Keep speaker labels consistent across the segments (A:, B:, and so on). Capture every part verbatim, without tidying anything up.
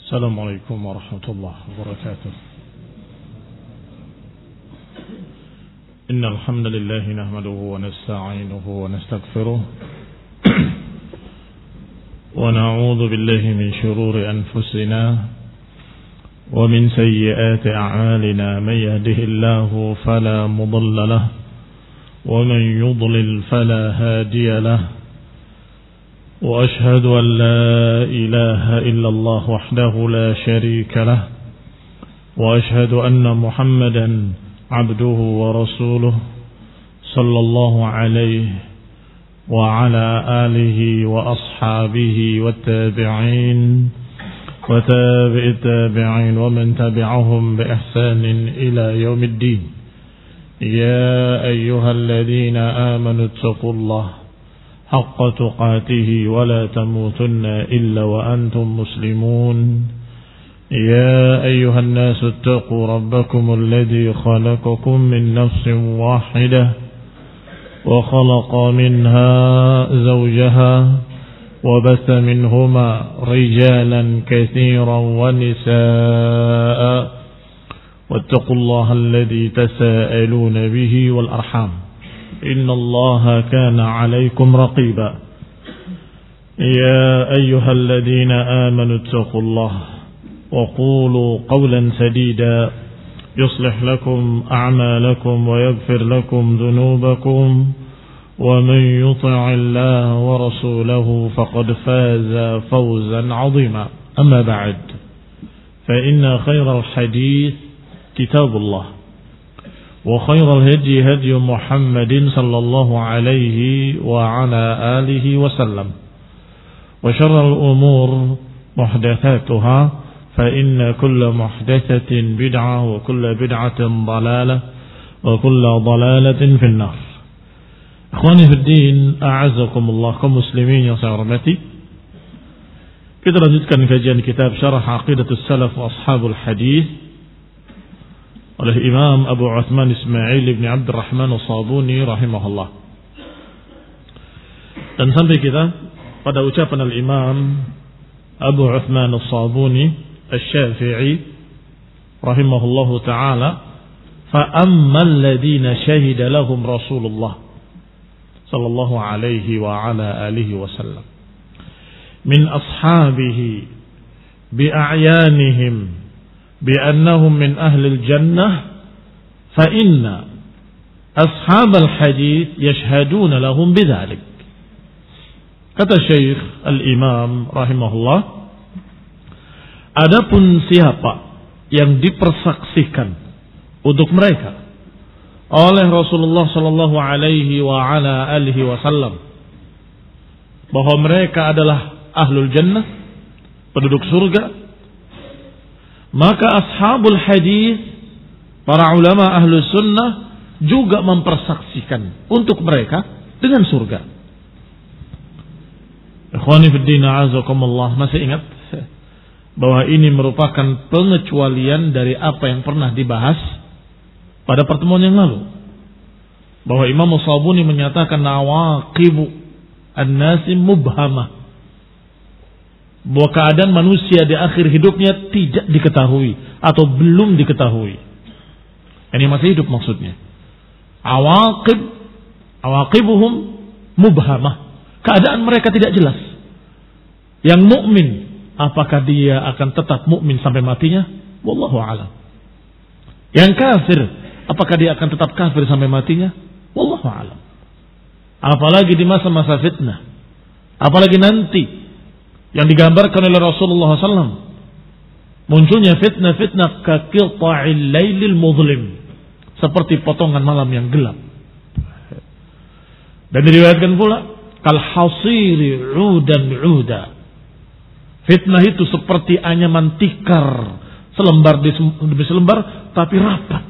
A: السلام عليكم ورحمة الله وبركاته. إن الحمد لله نحمده ونستعينه ونستغفره ونعوذ بالله من شرور أنفسنا ومن سيئات أعمالنا. من يهده الله فلا مضل له ومن يضلل فلا هادي له. وأشهد أن لا إله إلا الله وحده لا شريك له وأشهد أن محمدا عبده ورسوله صلى الله عليه وعلى آله وأصحابه والتابعين وتابع التابعين ومن تبعهم بإحسان إلى يوم الدين. يا أيها الذين آمنوا اتقوا الله حق تقاته ولا تموتن إلا وأنتم مسلمون. يا أيها الناس اتقوا ربكم الذي خلقكم من نفس واحدة وخلق منها زوجها وبث منهما رجالا كثيرا ونساء واتقوا الله الذي تساءلون به والأرحام إن الله كان عليكم رقيبا. يا أيها الذين آمنوا اتقوا الله وقولوا قولا سديدا يصلح لكم أعمالكم ويغفر لكم ذنوبكم ومن يطع الله ورسوله فقد فاز فوزا عظيما. أما بعد فإن خير الحديث كتاب الله وخير الهدي هدي محمد صلى الله عليه وعلى آله وسلم وشر الأمور محدثاتها فإن كل محدثة بدعة وكل بدعة ضلالة وكل ضلالة في النار. Ikhwani fi din, a'azzakumullah, kaum muslimin yang saya hormati. Kita lanjutkan kajian kitab Syarah Aqidatus Salaf wa Ashabul Hadis oleh Imam Abu Uthman Ismail ibn Abdurrahman As-Sabuni rahimahullah. Dan sampai kita pada ucapan al-Imam Abu Uthman As-Sabuni Asy-Syafi'i rahimahullahu ta'ala, fa ammal ladina syahida lahum Rasulullah sallallahu alaihi wa ala alihi wasallam min ashabihi bi a'yanihim بأنهم من أهل الجنة فإن أصحاب الحديث يشهدون لهم بذلك. Kata Syekh Al-Imam rahimahullah, adapun siapa yang dipersaksikan untuk mereka oleh Rasulullah sallallahu alaihi wa ala alihi wasallam bahwa mereka adalah ahlul jannah, penduduk surga, maka ashabul hadis, para ulama ahlus sunnah juga mempersaksikan untuk mereka dengan surga. Ikhwani fid din, a'azakumullah, masih ingat bahwa ini merupakan pengecualian dari apa yang pernah dibahas pada pertemuan yang lalu, bahwa Imam As-Sabuni menyatakan nawaqibu an-nasi mubhamah, bahwa keadaan manusia di akhir hidupnya tidak diketahui atau belum diketahui. Ini masih hidup maksudnya. Awaqib, awaqibuhum mubhamah. Keadaan mereka tidak jelas. Yang mukmin, apakah dia akan tetap mukmin sampai matinya? Wallahu a'lam. Yang kafir, apakah dia akan tetap kafir sampai matinya? Wallahu a'lam. Apalagi di masa-masa fitnah. Apalagi nanti yang digambarkan oleh Rasulullah sallallahu alaihi wasallam, munculnya fitnah-fitnah kaqita'il lailil muzlim, seperti potongan malam yang gelap. Dan diriwayatkan pula kal hasiri udan uda, fitnah itu seperti anyaman tikar, selembar demi selembar tapi rapat.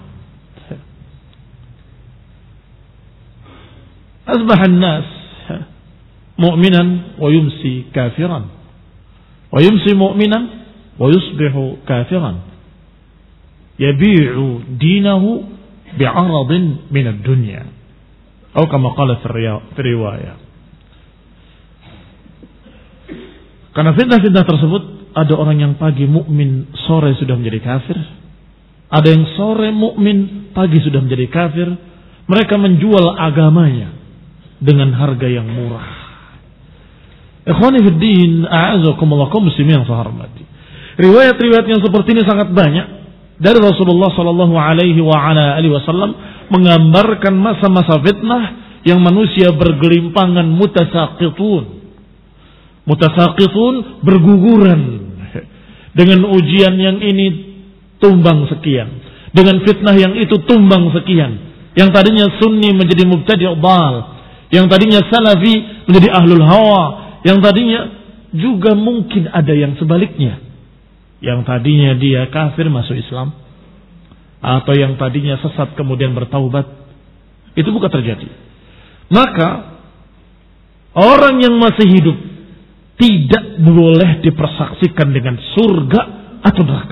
A: Asbahan nas mu'minan wa yumsi kafiran wa yumsi mu'minan wa yusbihu kafiran yabi'u dinahu bi'aradin min ad-dunya atau kama qala fi riwayah. Karena fitnah-fitnah tersebut ada orang yang pagi mukmin, sore sudah menjadi kafir. Ada yang sore mukmin, pagi sudah menjadi kafir. Mereka menjual agamanya dengan harga yang murah. Ikhwani fi din, a'azakumullah, kaum muslimin yang saya hormati. Riwayat-riwayat yang seperti ini sangat banyak dari Rasulullah sallallahu alaihi wa ala alihi wasallam menggambarkan masa-masa fitnah yang manusia bergelimpangan mutasaqitun. Mutasaqitun berguguran dengan ujian yang ini tumbang sekian, dengan fitnah yang itu tumbang sekian. Yang tadinya sunni menjadi mubtadi' dhal, yang tadinya salafi menjadi ahlul hawa, yang tadinya juga mungkin ada yang sebaliknya. Yang tadinya dia kafir masuk Islam, atau yang tadinya sesat kemudian bertaubat. Itu bukan terjadi. Maka orang yang masih hidup tidak boleh dipersaksikan dengan surga atau neraka.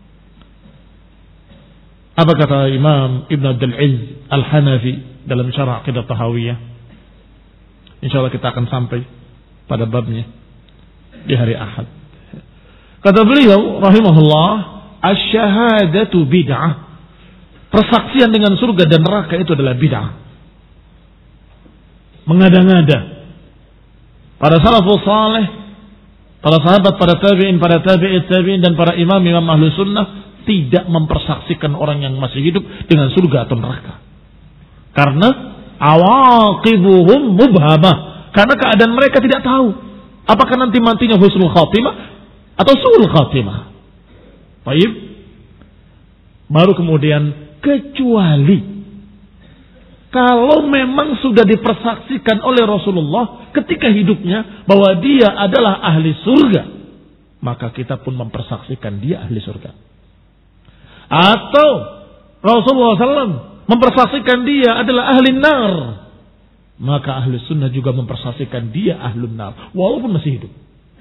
A: Apa kata Imam Ibn Abdul Aziz Al-Hanafi dalam Syarah Aqidah Tahawiyah? Insyaallah kita akan sampai pada babnya di hari Ahad. Kata beliau rahimahullah, asy-syahadatu bid'ah. Persaksian dengan surga dan neraka itu adalah bid'ah. Mengada-ngada. Para salafus saleh, para sahabat, para tabi'in, para tabi'it tabi'in dan para imam-imam ahlu sunnah tidak mempersaksikan orang yang masih hidup dengan surga atau neraka. Karena awaqibuhum mubhamah. Karena keadaan mereka tidak tahu apakah nanti matinya husnul khatimah atau su'ul khatimah. Baik. Baru kemudian kecuali kalau memang sudah dipersaksikan oleh Rasulullah ketika hidupnya bahwa dia adalah ahli surga, maka kita pun mempersaksikan dia ahli surga. Atau Rasulullah shallallahu alaihi wasallam mempersaksikan dia adalah ahli nar, maka ahli sunnah juga mempersaksikan dia ahlun nar walaupun masih hidup.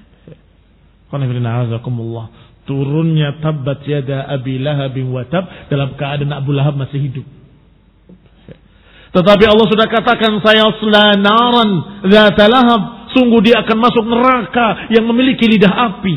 A: Turunnya tabbat yada Abi Lahab wa tab dalam keadaan Abu Lahab masih hidup. Tetapi Allah sudah katakan sayasla naran dzata lahab, sungguh dia akan masuk neraka yang memiliki lidah api.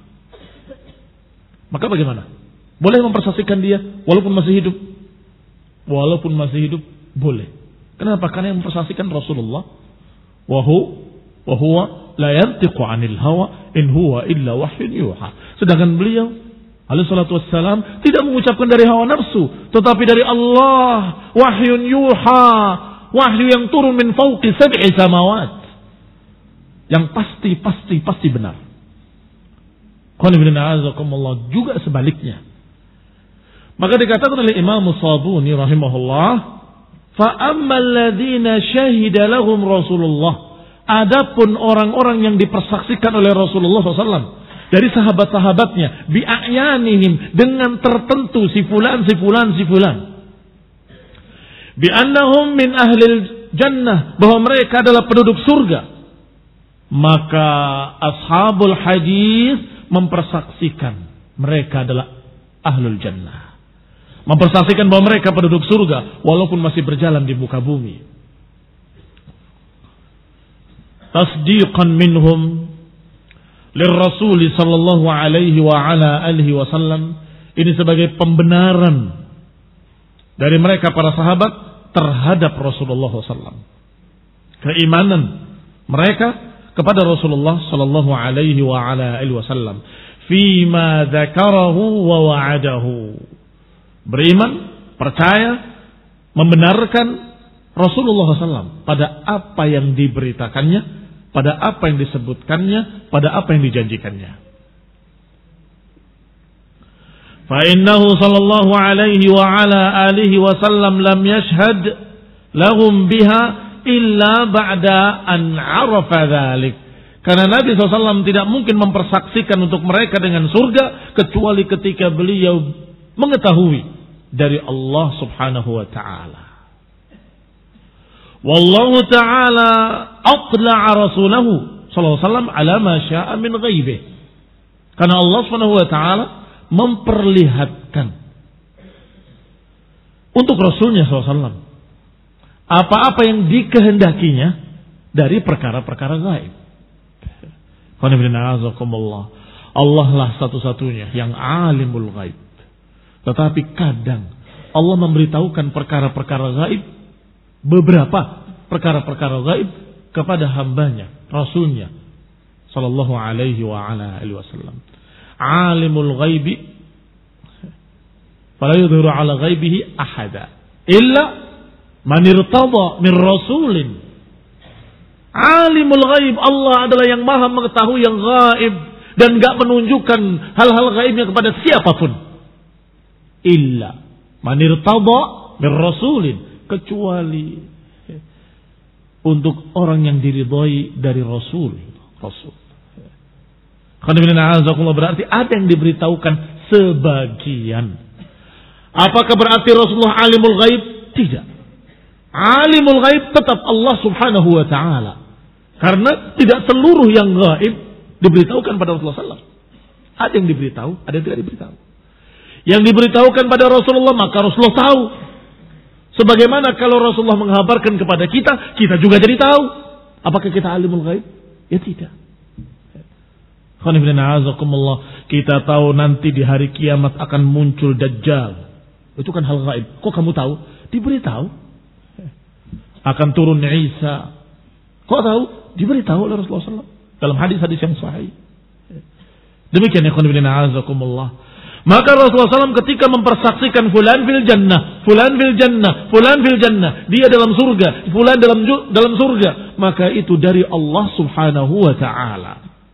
A: Maka bagaimana? Boleh mempersaksikan dia walaupun masih hidup? Walaupun masih hidup boleh. Kenapa? Karena yang mempersaksikan Rasulullah. Wa huwa la yantiqu 'anil hawa in huwa illa wahyun yuha. Sedangkan beliau alaihi salatu wassalam tidak mengucapkan dari hawa nafsu, tetapi dari Allah, wahyun yuha, wahyu yang turun min fauqi sab'i samawat, yang pasti pasti pasti benar. Qul inna a'azakumullah juga sebaliknya. Maka dikatakan oleh Imam Sabuni rahimahullah, fa ammal ladzina syahida lahum Rasulullah, adapun orang-orang yang dipersaksikan oleh Rasulullah shallallahu alaihi wasallam dari sahabat-sahabatnya, bi'ayanihim, dengan tertentu si fulan, si fulan, si fulan, bi'annahum min ahlil jannah, bahwa mereka adalah penduduk surga, maka ashabul hadis mempersaksikan mereka adalah ahlul jannah, mempersaksikan bahwa mereka penduduk surga walaupun masih berjalan di muka bumi. Tasdiqan minhum lirrasul sallallahu alaihi wa ala alihi wasallam, ini sebagai pembenaran dari mereka para sahabat terhadap Rasulullah sallallahu alaihi wasallam, keimanan mereka kepada Rasulullah sallallahu alaihi wa ala alihi wasallam fima dzakarahu wa wa'adahu, beriman, percaya, membenarkan Rasulullah sallallahu alaihi wasallam pada apa yang diberitakannya, pada apa yang disebutkannya, pada apa yang dijanjikannya. Fa innahu sallallahu alaihi wa ala alihi wasallam lam yashhad lahum biha illa ba'da an arafa dzalik. Karena Nabi shallallahu alaihi wasallam tidak mungkin mempersaksikan untuk mereka dengan surga kecuali ketika beliau mengetahui dari Allah subhanahu wa ta'ala. Wallahu ta'ala aqla'a rasulahu sallallahu alaihi wasallam ala ma syaa min ghaibih. Karena Allah subhanahu wa ta'ala memperlihatkan untuk Rasulnya sallallahu alaihi wasallam apa-apa yang dikehendakinya dari perkara-perkara gaib. Allah lah satu-satunya yang alimul ghaib. Tetapi kadang Allah memberitahukan perkara-perkara gaib, beberapa perkara-perkara gaib kepada hambanya, Rasulnya sallallahu alaihi wa ala alihi wasallam. Alimul ghaibi fala yudhiru ala ghaibihi ahada illa man irtada min rasulin. Alimul ghaib, Allah adalah yang maha mengetahui yang gaib dan enggak menunjukkan hal-hal gaibnya kepada siapapun. Illa man irtada min rasulin, kecuali untuk orang yang diridhai dari Rasul. Rasul. Berarti ada yang diberitahukan sebagian. Apakah berarti Rasulullah alimul ghaib? Tidak. Alimul ghaib tetap Allah subhanahu wa ta'ala. Karena tidak seluruh yang ghaib diberitahukan pada Rasulullah sallallahu alaihi wasallam. Ada yang diberitahu, ada yang tidak diberitahu. Yang diberitahukan pada Rasulullah maka Rasulullah tahu. Sebagaimana kalau Rasulullah menghabarkan kepada kita, kita juga jadi tahu. Apakah kita alimul ghaib? Ya tidak. Kita tahu nanti di hari kiamat akan muncul Dajjal. Itu kan hal gaib. Kok kamu tahu? Diberitahu. Akan turun Isa. Kok tahu? Diberitahu oleh Rasulullah sallallahu alaihi wasallam dalam hadis-hadis yang sahih. Demikian ya azakumullah. Maka Rasulullah sallallahu alaihi wasallam ketika mempersaksikan fulan fil jannah, fulan fil jannah, fulan fil jannah, dia dalam surga, fulan dalam dalam surga, maka itu dari Allah Subhanahu wa taala.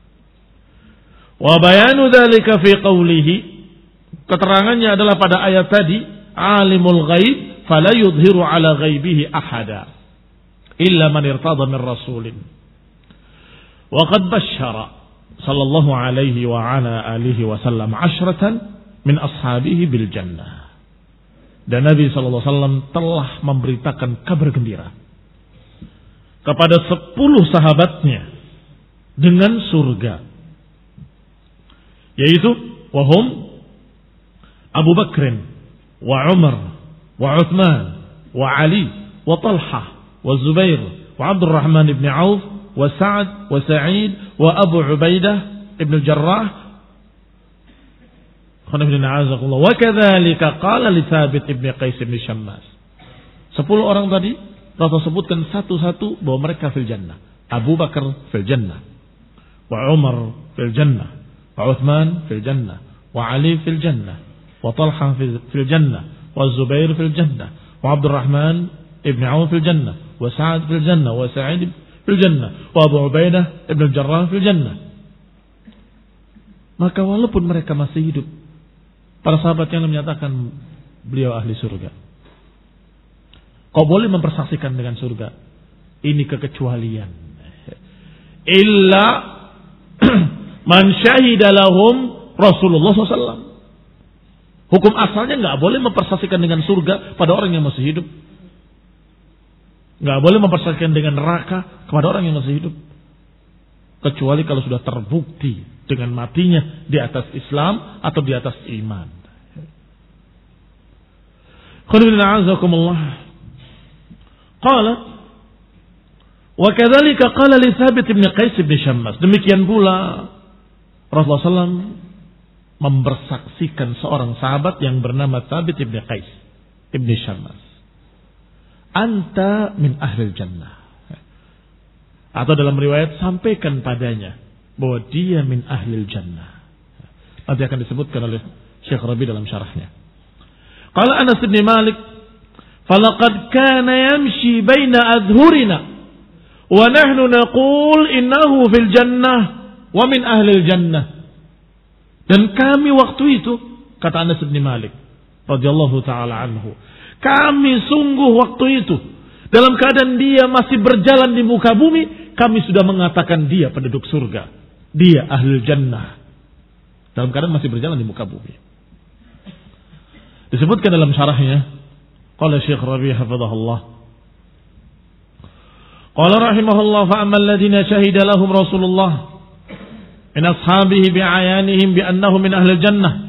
A: Wa bayanu dzalika fi qawlihi, keterangannya adalah pada ayat tadi, alimul ghaib fala yudhiru ala ghaibihi ahada illa man irtada min rasulin. Wa qad basyara sallallahu alaihi wa ala alihi wasallam asyratan min ashabihi bil jannah. Dan Nabi sallallahu alaihi wasallam telah memberitakan kabar gembira kepada sepuluh sahabatnya dengan surga, yaitu wahum Abu Bakr wa Umar wa Uthman wa Ali wa Talha wa Zubair wa Abdurrahman ibn Auf wa Sa'ad wa Sa'id wa Abu Ubaidah ibn Jarrah. Wa kadzalika qala li Thabit ibn Qais ibn Syammas. Sepuluh orang tadi Rasul sebutkan satu-satu bahwa mereka fil jannah. Abu Bakar fil jannah, wa Umar fil jannah, wa Uthman fil jannah, wa Ali fil jannah, wa Talha fil jannah, wa Zubair fil jannah, wa Abdurrahman ibn Auf fil jannah, wa Sa'ad fil jannah, wa Sa'id fil jannah, wa Abu Ubaidah ibn Jarrah fil jannah. Maka walaupun mereka masih hidup, para sahabat yang menyatakan beliau ahli surga. Kau boleh mempersaksikan dengan surga. Ini kekecualian. Illa man syahida lahum Rasulullah sallallahu alaihi wasallam. Hukum asalnya nggak boleh mempersaksikan dengan surga pada orang yang masih hidup. Nggak boleh mempersaksikan dengan neraka kepada orang yang masih hidup. Kecuali kalau sudah terbukti dengan matinya di atas Islam atau di atas iman. Qala wa kadzalika qala li Thabit bin Qais bin Syammas. Demikian pula Rasulullah sallallahu alaihi wasallam mempersaksikan seorang sahabat yang bernama Thabit bin Qais bin Syammas. Anta min ahlil jannah. Atau dalam riwayat sampaikan padanya bahwa dia min ahlil jannah. Nanti akan disebutkan oleh Syekh Rabi dalam syarahnya. Qala Anas bin Malik, "Falaqad kana yamshi baina adhurina wa nahnu naqul innahu fil jannah wa min ahlil jannah." Dan kami waktu itu, kata Anas bin Malik radhiyallahu taala anhu, kami sungguh waktu itu dalam keadaan dia masih berjalan di muka bumi, kami sudah mengatakan dia penduduk surga, dia ahlul jannah. Dalam keadaan masih berjalan di muka bumi. Disebutkan dalam syarahnya, qala Syekh Rabi' hafizahullah, qala rahimahullah, fa ammal ladzina syahida lahum Rasulullah min ashabihi bi'ayanihim bi annahu min ahlil jannah,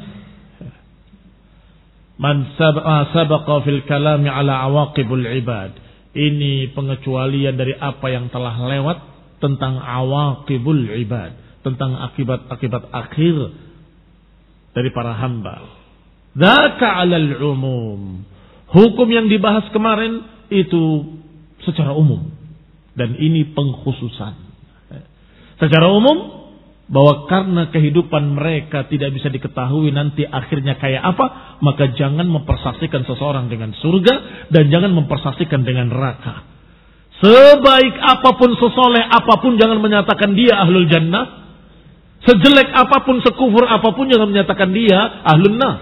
A: man sabaqa fil kalami ala awaqibul ibad. Ini pengecualian dari apa yang telah lewat tentang awaqibul ibad, tentang akibat-akibat akhir dari para hamba. Dzaka 'alal umum. Hukum yang dibahas kemarin itu secara umum dan ini pengkhususan. Secara umum bahwa karena kehidupan mereka tidak bisa diketahui nanti akhirnya kayak apa, maka jangan mempersaksikan seseorang dengan surga dan jangan mempersaksikan dengan neraka. Sebaik apapun, sesoleh apapun, jangan menyatakan dia ahlul jannah. Sejelek apapun, sekufur apapun, jangan menyatakan dia ahlun nar.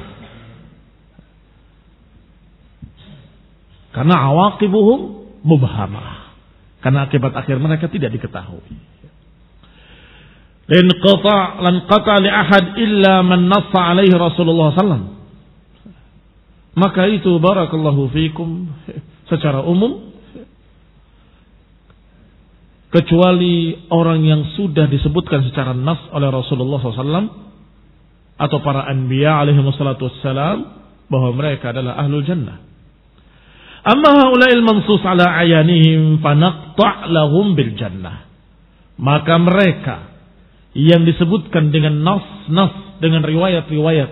A: Karena awaqibuhum mubhamah. Karena akibat akhir mereka tidak diketahui. Dan qata' lan qata' li ahad illa man nassa alaihi Rasulullah sallallahu alaihi wasallam. Maka itu barakallahu fikum secara umum, kecuali orang yang sudah disebutkan secara nas oleh Rasulullah sallallahu alaihi wasallam atau para anbiya alaihi wassalatu wassalam bahwa mereka adalah ahlul jannah. Amma haula'il mansus ala ayanihim fanaqta' lahum bil jannah. Maka mereka yang disebutkan dengan nas-nas, dengan riwayat-riwayat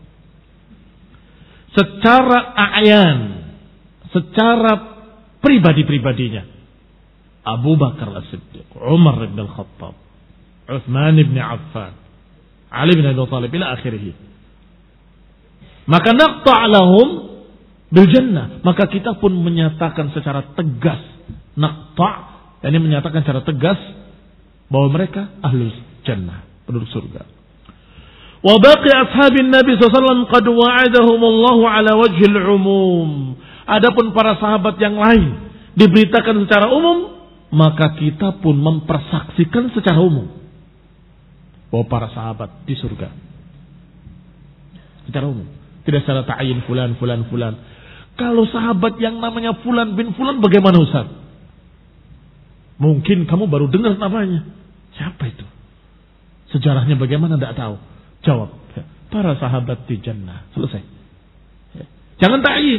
A: secara a'yan, secara pribadi-pribadinya, Abu Bakar As-Siddiq, Umar bin Al-Khattab, Uthman bin Affan, Ali bin Abi Thalib ila akhirih. Maka naqta' lahum bil jannah, maka kita pun menyatakan secara tegas, naqta', yakni menyatakan secara tegas bahwa mereka ahlul jannah, penduduk surga. Wa baqi ashabin Nabi sallallahu alaihi wasallam qad wa'adahumullahu ala wajhil umum. Adapun para sahabat yang lain diberitakan secara umum, maka kita pun mempersaksikan secara umum bahwa para sahabat di surga secara umum, tidak secara ta'yin fulan fulan fulan. Kalau sahabat yang namanya fulan bin fulan bagaimana Ustaz? Mungkin kamu baru dengar namanya. Siapa itu? Sejarahnya bagaimana tidak tahu. Jawab, para sahabat di jannah. Selesai. Jangan ta'yin.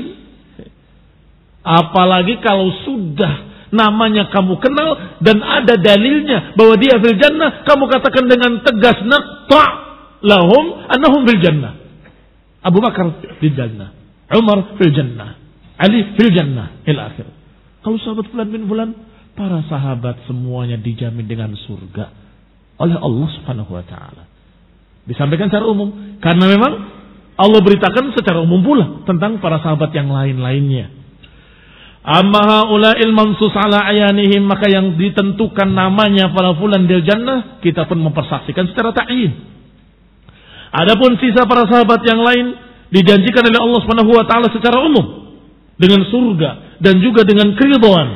A: Apalagi kalau sudah namanya kamu kenal dan ada dalilnya bahwa dia fil jannah, kamu katakan dengan tegas naqta' lahum annahum fil jannah. Abu Bakar fil jannah, Umar fil jannah, Ali fil jannah ila akhir. Kalau sahabat fulan bin fulan, para sahabat semuanya dijamin dengan surga oleh Allah Subhanahu wa taala. Disampaikan secara umum karena memang Allah beritakan secara umum pula tentang para sahabat yang lain-lainnya. Amma haula'il mansus ala ayanihim, maka yang ditentukan namanya para fulan bil jannah, kita pun mempersaksikan secara ta'yin. Adapun sisa para sahabat yang lain dijanjikan oleh Allah Subhanahu wa taala secara umum dengan surga dan juga dengan keridhaan.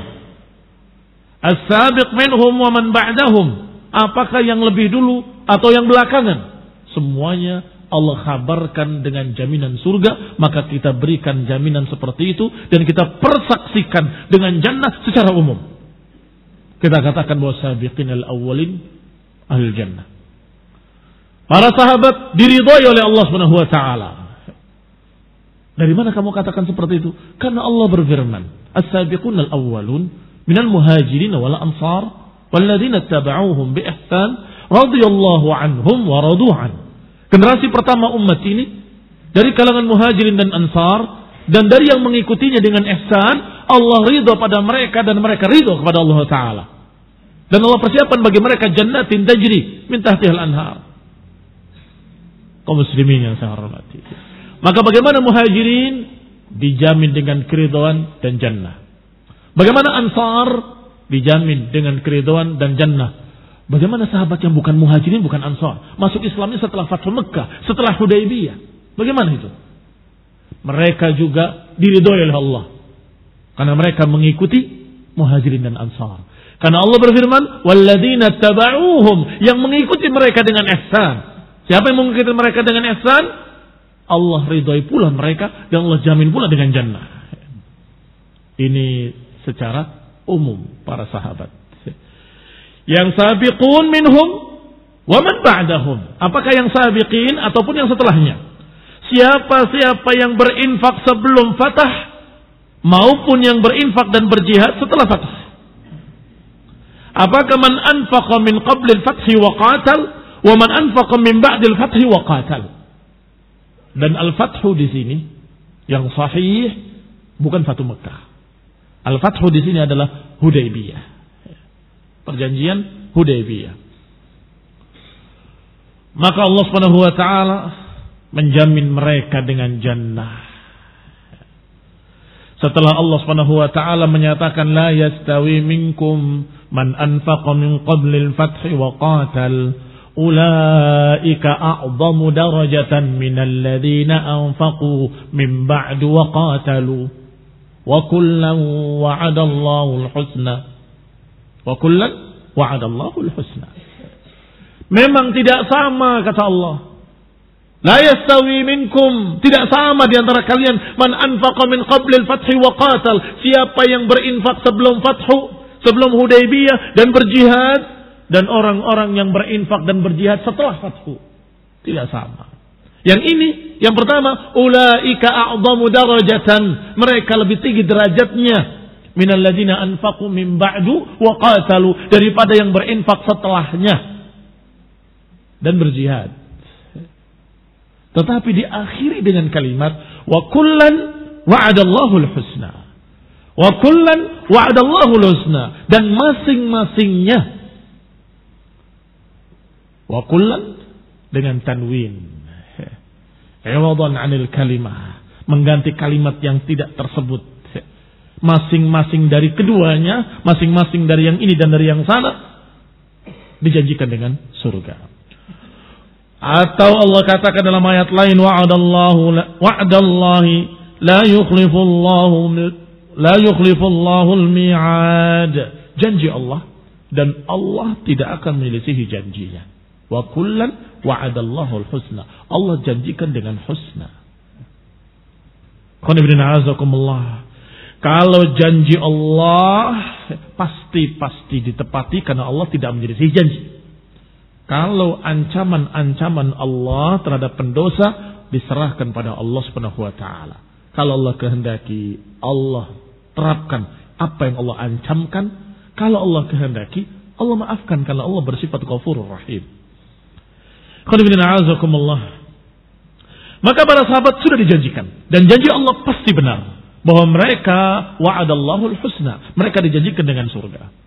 A: As-sabiq minhum wa man ba'dahum, apakah yang lebih dulu atau yang belakangan, semuanya Allah kabarkan dengan jaminan surga, maka kita berikan jaminan seperti itu dan kita persaksikan dengan jannah secara umum. Kita katakan bahwa sabiqin al-awwalin ahlul jannah. Para sahabat diridhai oleh Allah Subhanahu wa taala. Dari mana kamu katakan seperti itu? Karena Allah berfirman, as-sabiqun al-awwalun minal muhajirin wal ansar walladzina tabauhum bi ihsan radhiyallahu anhum wa radu an. Generasi pertama umat ini dari kalangan muhajirin dan ansar dan dari yang mengikutinya dengan ihsan, Allah ridha pada mereka dan mereka ridha kepada Allah Ta'ala. Dan Allah persiapkan bagi mereka jannatin tajri min tahtihal anhar. Kaum muslimin yang saya hormati. Maka bagaimana muhajirin dijamin dengan keridhaan dan jannah. Bagaimana ansar dijamin dengan keridhaan dan jannah. Bagaimana sahabat yang bukan muhajirin, bukan ansar, masuk Islamnya setelah Fathu Mekah, setelah Hudaybiyah? Bagaimana itu? Mereka juga diridhoi oleh Allah. Karena mereka mengikuti muhajirin dan ansar. Karena Allah berfirman, walladzina taba'uhum, yang mengikuti mereka dengan ihsan. Siapa yang mengikuti mereka dengan ihsan? Allah ridhoi pula mereka dan Allah jamin pula dengan jannah. Ini secara umum para sahabat. Yang sabiqun minhum wa man ba'dahum. Apakah yang sabiqin ataupun yang setelahnya? Siapa-siapa yang berinfak sebelum fatah maupun yang berinfak dan berjihad setelah fatah. Apakah man anfaqa min qabli al-fathi wa qatal Wa man anfaqa min ba'dil fathi wa qatal. Dan al-fathu di sini yang sahih bukan Fatu Mekah. Al-fathu di sini adalah Hudaybiyah. Perjanjian Hudaybiyah. Maka Allah Subhanahu wa taala menjamin mereka dengan jannah. Setelah Allah Subhanahu wa taala menyatakan la yastawi minkum man anfaqa min qablil fathi wa qatal ulaika a'zamu darajatan minal ladzina anfaqu min ba'du wa qatalu wa kullan wa'adallahu al-husna wa kullan wa'adallahu al-husna. Memang tidak sama kata Allah. La yastawi minkum, tidak sama di antara kalian man anfaqa min qablil fathi wa qatal, siapa yang berinfak sebelum fathu, sebelum Hudaybiyah dan berjihad, dan orang-orang yang berinfak dan berjihad setelah fathu. Tidak sama. Yang ini, yang pertama, ulaika a'zamu darajatan, mereka lebih tinggi derajatnya minal ladzina anfaqu min ba'du wa qatalu, daripada yang berinfak setelahnya dan berjihad. Tetapi diakhiri dengan kalimat wa kullan wa'adallahu al-husna. Wa kullan wa'adallahu al-husna, dan masing-masingnya, wa kullan dengan tanwin, iwadan 'anil kalimah, mengganti kalimat yang tidak tersebut. Masing-masing dari keduanya, masing-masing dari yang ini dan dari yang sana, dijanjikan dengan surga. Atau Allah katakan dalam ayat lain, wa'adallahu wa'adallahi la yukhlifullahu la yukhlifullahu al-mi'ad. Janji Allah, dan Allah tidak akan menyelisihi janjinya. Wa kullan wa'adallahu al-husna. Allah janjikan dengan husna. Kalau janji Allah pasti-pasti ditepati karena Allah tidak menyelisihi janji. Kalau ancaman-ancaman Allah terhadap pendosa diserahkan pada Allah Subhanahu wa taala. Kalau Allah kehendaki, Allah terapkan apa yang Allah ancamkan. Kalau Allah kehendaki, Allah maafkan karena Allah bersifat Ghafurur Rahim. Maka para sahabat sudah dijanjikan, dan janji Allah pasti benar, bahwa mereka wa'adallahul husna, mereka dijanjikan dengan surga.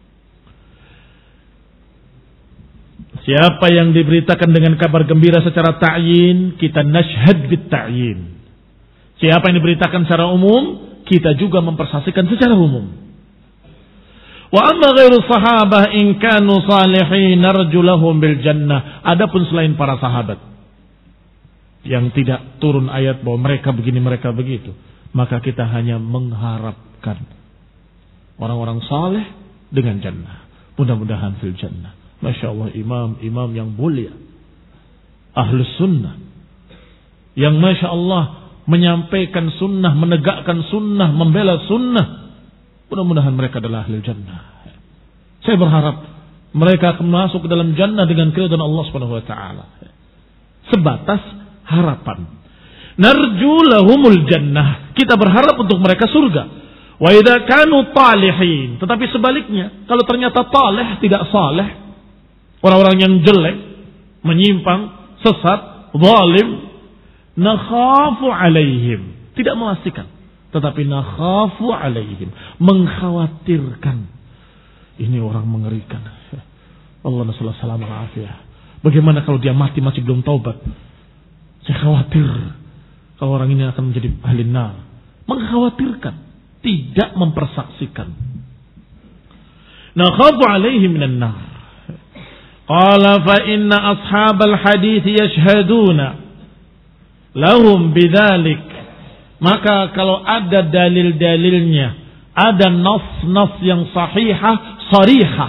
A: Siapa yang diberitakan dengan kabar gembira secara ta'yin, kita nashhad bit ta'yin. Siapa yang diberitakan secara umum, kita juga mempersaksikan secara umum. Wa amma ghairu sahabah in kanu salihin narju lahum bil jannah. Adapun selain para sahabat yang tidak turun ayat bahwa mereka begini mereka begitu, maka kita hanya mengharapkan orang-orang saleh dengan jannah. Mudah-mudahan fil jannah. Masya Allah, imam-imam yang mulia, ahlus sunnah, yang Masya Allah menyampaikan sunnah, menegakkan sunnah, membela sunnah. Mudah-mudahan mereka adalah ahli jannah. Saya berharap mereka akan masuk ke dalam jannah dengan keridhaan Allah Subhanahu wa taala. Sebatas harapan. Narju lahumul jannah. Kita berharap untuk mereka surga. Wa idza kanu talihin. Tetapi sebaliknya, kalau ternyata talih tidak saleh, orang-orang yang jelek, menyimpang, sesat, zalim, nakhafu alaihim. Tidak mengasihkan, tetapi nakhafu alaihim, mengkhawatirkan. Ini orang mengerikan. Allah nasallahu salamah afiyah. Bagaimana kalau dia mati masih belum taubat? Saya khawatir kalau orang ini akan menjadi ahli nar. Mengkhawatirkan, tidak mempersaksikan. Nakhafu alaihim minan nar. Qala fa inna ashabal hadits yashhaduna lahum bidzalik. Maka kalau ada dalil-dalilnya, ada nas-nas yang sahihah, sarihah,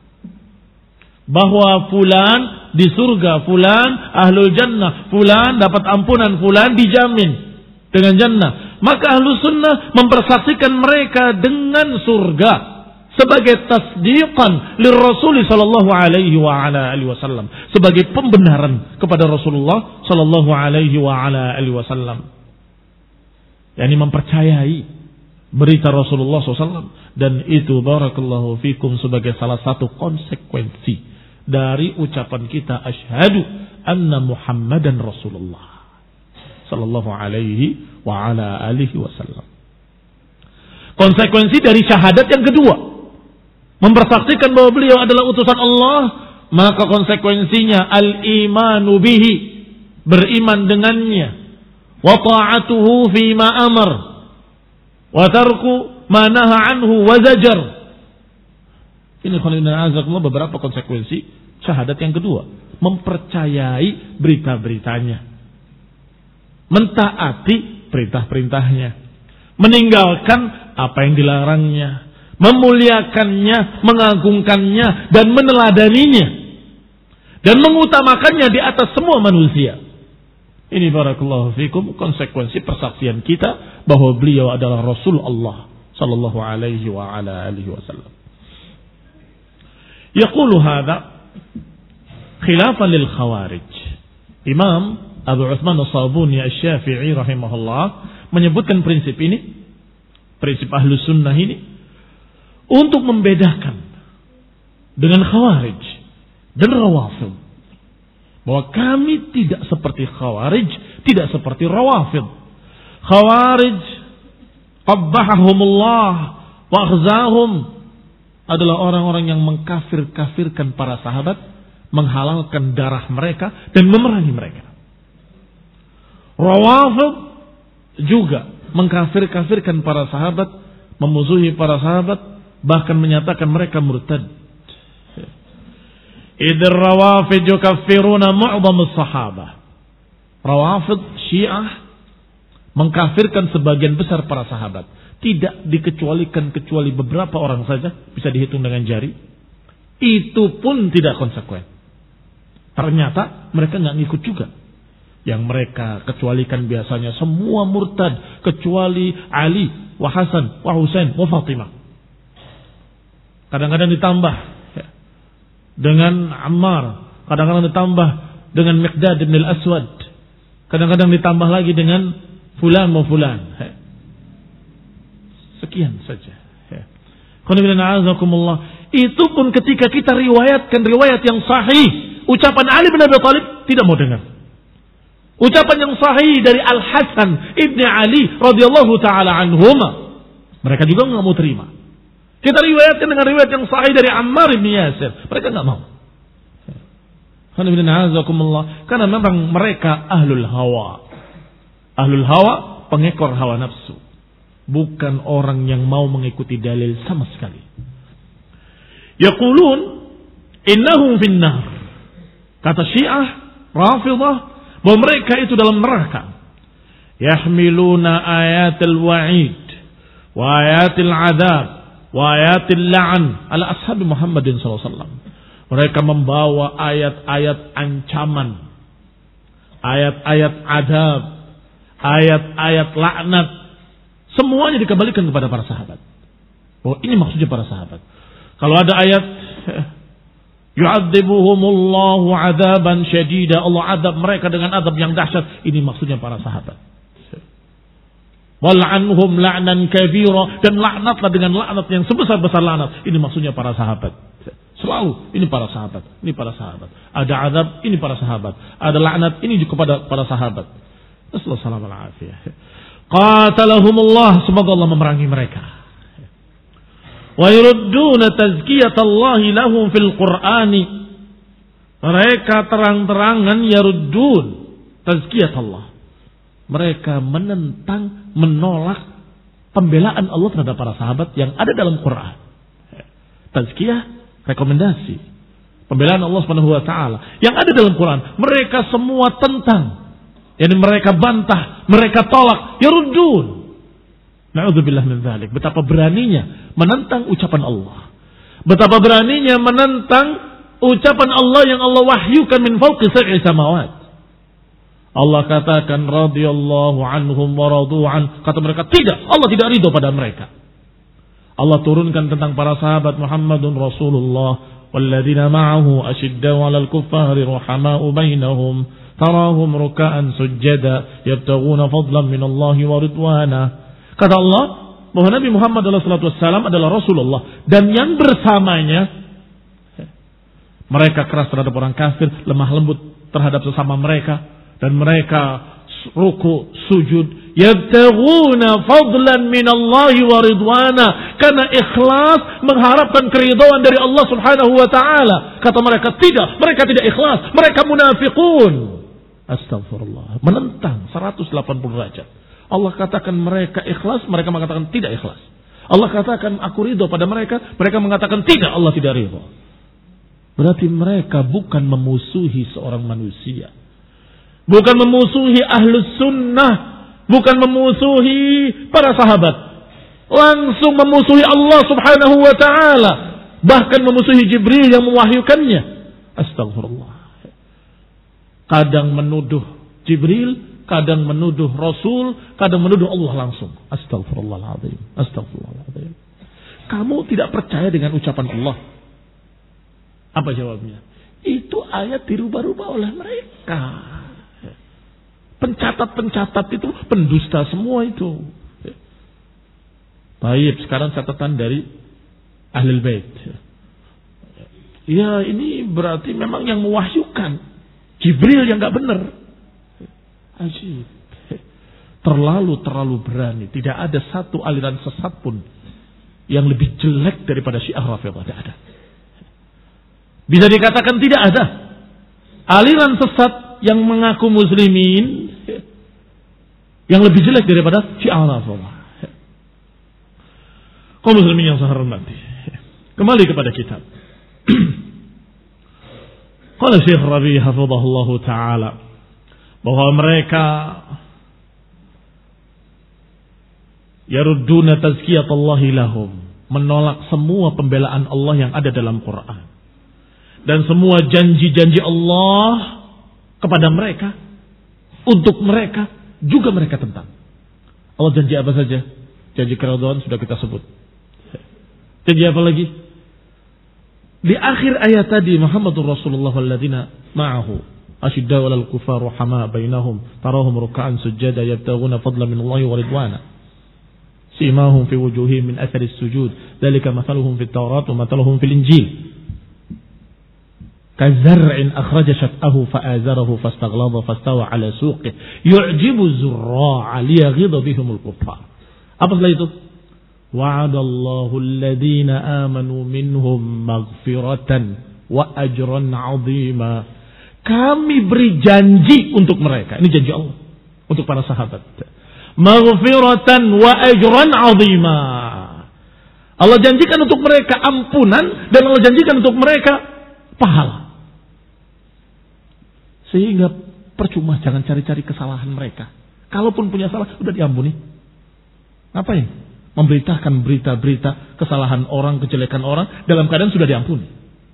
A: bahwa fulan di surga, fulan ahlul jannah, fulan dapat ampunan, fulan dijamin dengan jannah, maka ahlus sunnah mempersaksikan mereka dengan surga sebagai tasdiqan lir Rasul sallallahu alaihi wa ala alihi wasallam, sebagai pembenaran kepada Rasulullah sallallahu alaihi wa ala alihi wasallam, yakni mempercayai berita Rasulullah sallallahu alaihi wasallam. Dan itu barakallahu fikum sebagai salah satu konsekuensi dari ucapan kita asyhadu anna Muhammadan Rasulullah sallallahu alaihi wa ala alihi wasallam. Konsekuensi dari syahadat yang kedua, mempersaksikan bahwa beliau adalah utusan Allah, maka konsekuensinya al-imanu bihi, beriman dengannya, wa ta'atuhu fi ma amar, wa tarku ma naha anhu wa zajar. Ini beberapa konsekuensi syahadat yang kedua, mempercayai berita-beritanya, mentaati perintah-perintahnya, meninggalkan apa yang dilarangnya, memuliakannya, mengagungkannya, dan meneladaninya, dan mengutamakannya di atas semua manusia. Ini barakallahu fikum konsekuensi persaksian kita bahwa beliau adalah Rasul Allah sallallahu alaihi wa ala alihi wasallam. Yaqulu hadha khilafan lil khawarij. Imam Abu Utsman As-Sabuni Asy-Syafi'i rahimahullah menyebutkan prinsip ini, prinsip Ahlus Sunnah ini, untuk membedakan dengan Khawarij dan Rawafid, bahwa kami tidak seperti Khawarij, tidak seperti Rawafid. Khawarij qabbahahumullah wa akhzahum adalah orang-orang yang mengkafir-kafirkan para sahabat, menghalalkan darah mereka dan memerangi mereka. Rawafid juga mengkafir-kafirkan para sahabat, memusuhi para sahabat, bahkan menyatakan mereka murtad. Idh rawafid yukaffiruna mu'dhamus sahabah. Rawafid Syiah mengkafirkan sebagian besar para sahabat. Tidak dikecualikan kecuali beberapa orang saja, bisa dihitung dengan jari. Itu pun tidak konsekuen. Ternyata mereka nggak ngikut juga. Yang mereka kecualikan biasanya semua murtad kecuali Ali, wa Hasan, wa Husain, wa Fatimah. Kadang-kadang ditambah ya, dengan Ammar, kadang-kadang ditambah dengan Miqdad bin al-Aswad, kadang-kadang ditambah lagi dengan fulan wa fulan. Ya. Sekian saja. Ya. Itu pun ketika kita riwayatkan riwayat yang sahih, ucapan Ali bin Abi Thalib tidak mau dengar. Ucapan yang sahih dari Al-Hasan ibni Ali radhiyallahu taala anhuma, mereka juga nggak mau terima. Kita riwayatkan dengan riwayat yang sahih dari Ammar bin Yasir, mereka nggak mau. Karena memang mereka ahlul hawa, ahlul hawa, pengekor hawa nafsu, bukan orang yang mau mengikuti dalil sama sekali. Yaqulun innahum finnar, kata Syiah Rafidhah, bahwa mereka itu dalam neraka. Yahmiluna ayatil wa'id wa ayatil adab wa ayatil la'an ala ashabi Muhammadin sallallahu alaihi wasallam. Mereka membawa ayat-ayat ancaman, ayat-ayat adab, ayat-ayat laknat, semuanya dikembalikan kepada para sahabat. Oh, ini maksudnya para sahabat. Kalau ada ayat yu'adzibuhumullahu 'adzaban syadida, Allah adab mereka dengan adab yang dahsyat, ini maksudnya para sahabat. Wal'anhum la'nan kabira, dan laknatlah dengan laknat yang sebesar-besar laknat, ini maksudnya para sahabat. Selalu ini para sahabat, ini para sahabat. Ada azab, ini para sahabat. Ada laknat, ini juga kepada para sahabat. Sallallahu alaihi wasallam. Qatalahumullah, semoga Allah memerangi mereka. Wa yurudduna tazkiyatallahi lahum fil Qur'ani. Mereka terang-terangan yaruddun tazkiyatallah. Mereka menentang, menolak pembelaan Allah terhadap para sahabat yang ada dalam Quran. Tazkiyah, rekomendasi, pembelaan Allah Subhanahu wa taala yang ada dalam Quran, mereka semua tentang. Yani mereka bantah, mereka tolak, yaruddun. Na'udzubillah min dzalik. Betapa beraninya menentang ucapan Allah. Betapa beraninya menentang ucapan Allah yang Allah wahyukan min fawqi sab'i samawat. Allah katakan radhiyallahu anhum wa radu an. Kata mereka tidak, Allah tidak ridho pada mereka. Allah turunkan tentang para sahabat Muhammadun Rasulullah walladzina ma'ahu asyiddau 'alal kuffari ruhama'u bainahum tarahum ruk'an sujada yabtaghuna fadlan minallahi wa ridwana. Kata Allah bahwa Nabi Muhammad sallallahu alaihi wasallam adalah Rasulullah dan yang bersamanya Mereka keras terhadap orang kafir, lemah lembut terhadap sesama mereka, dan mereka ruku, sujud, yabtaghuna fadlan minallahi wa ridwana, karena ikhlas mengharapkan keridhaan dari Allah Subhanahu wa taala. Kata mereka tidak, mereka tidak ikhlas, mereka munafiqun. Astagfirullah, menentang seratus delapan puluh derajat. Allah katakan mereka ikhlas, mereka mengatakan tidak ikhlas. Allah katakan aku ridho pada mereka, mereka mengatakan tidak, Allah tidak ridho. Berarti mereka bukan memusuhi seorang manusia, bukan memusuhi ahlus sunnah, bukan memusuhi para sahabat, langsung memusuhi Allah Subhanahu wa ta'ala, bahkan memusuhi Jibril yang mewahyukannya. Astagfirullah. Kadang menuduh Jibril, kadang menuduh Rasul, kadang menuduh Allah langsung. Astagfirullahaladzim. Astagfirullahaladzim. Kamu tidak percaya dengan ucapan Allah? Apa jawabnya? Itu ayat dirubah-rubah oleh mereka. Pencatat-pencatat itu pendusta semua itu. Baik, sekarang catatan dari Ahlul Bait. Ya, ini berarti memang yang mewahyukan Jibril yang gak benar. Ajib. Terlalu-terlalu berani. Tidak ada satu aliran sesat pun yang lebih jelek daripada Syiah Rafidhah. Tidak ada. Bisa dikatakan tidak ada aliran sesat yang mengaku muslimin yang lebih jelek daripada Syiah Rafidhah. Kaum muslimin yang saya hormati, kembali kepada kitab. Qala Syekh Rabi' hafizahullah taala bahwa mereka yarudduna tazkiyatallahi lahum, menolak semua pembelaan Allah yang ada dalam Quran. Dan semua janji-janji Allah kepada mereka, untuk mereka, juga mereka tentang. Allah janji apa saja? Janji keridhaan sudah kita sebut. Janji apa lagi? Di akhir ayat tadi, Muhammadur Rasulullah walladzina ma'ahu asyidda'u 'alal kuffar ruhamaa bainahum tarahum ruk'an sujada yabtaghuna fadlan minallahi wa ridwana simahum fi wujuhihim min athari as-sujud dzalika mathaluhum fit tawrat wa mathaluhum fil injil. Kazar'in akhraja syat'ahu fa'azarahu fastaghlaba fastawa 'ala suqihi yu'jibu zurra'a liyaghidha bihimul kuffar. Apa setelah itu? Wa'adallahu alladhina amanu minhum maghfiratan wa ajran 'azima. Kami beri janji untuk mereka. Ini janji Allah untuk para sahabat. Maghfiratan wa ajran 'azima. Allah janjikan untuk mereka ampunan dan Allah janjikan untuk mereka pahala. Sehingga percuma jangan cari-cari kesalahan mereka. Kalaupun punya salah, sudah diampuni. Ngapain? Memberitakan berita-berita kesalahan orang, kejelekan orang, dalam keadaan sudah diampuni.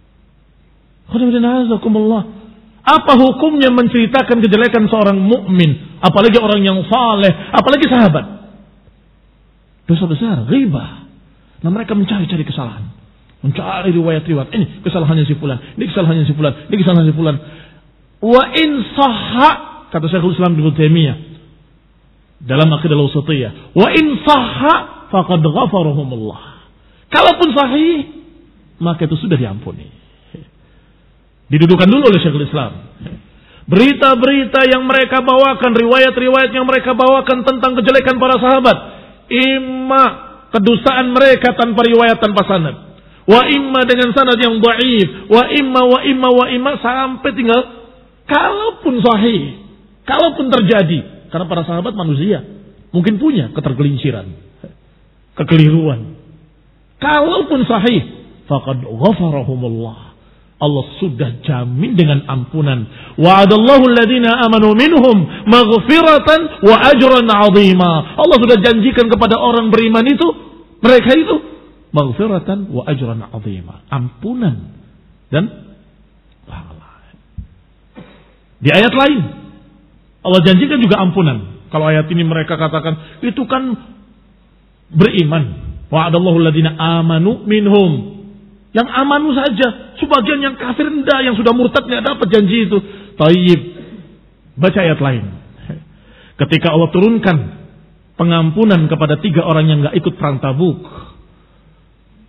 A: Apa hukumnya menceritakan kejelekan seorang mukmin, apalagi orang yang saleh, apalagi sahabat? Dosa besar, ghibah. Nah, mereka mencari-cari kesalahan. Mencari riwayat-riwayat. Ini kesalahannya si fulan, ini kesalahannya si fulan, ini kesalahannya si fulan. Wa in sahha, kata Syekhul Islam Ibnu Taimiyah dalam Aqidah Al-Wasithiyah, wa in sahha faqad ghafarahumullah. Kalaupun sahih, maka itu sudah diampuni. Didudukan dulu oleh Syekhul Islam. Berita-berita yang mereka bawakan, riwayat-riwayat yang mereka bawakan tentang kejelekan para sahabat, imma kedustaan mereka tanpa riwayat, tanpa sanad, wa imma dengan sanad yang dhaif, wa imma wa imma wa imma sampai tinggal kalaupun sahih, kalaupun terjadi, karena para sahabat manusia, mungkin punya ketergelinciran, kekeliruan. Kalaupun sahih, faqad ghafarahumullah. Allah sudah jamin dengan ampunan. Wa'adallahu alladhina amanu minhum maghfiratan wa ajran 'azima. Allah sudah janjikan kepada orang beriman itu, mereka itu maghfiratan wa ajran 'azima, ampunan dan pahala. Di ayat lain Allah janjikan juga ampunan. Kalau ayat ini mereka katakan itu kan beriman. Wa'adallahu alladhina amanu minhum, yang amanu saja. Sebagian yang kafir enggak, yang sudah murtad enggak dapat janji itu. Tayyib. Baca ayat lain. Ketika Allah turunkan pengampunan kepada tiga orang yang enggak ikut perang Tabuk,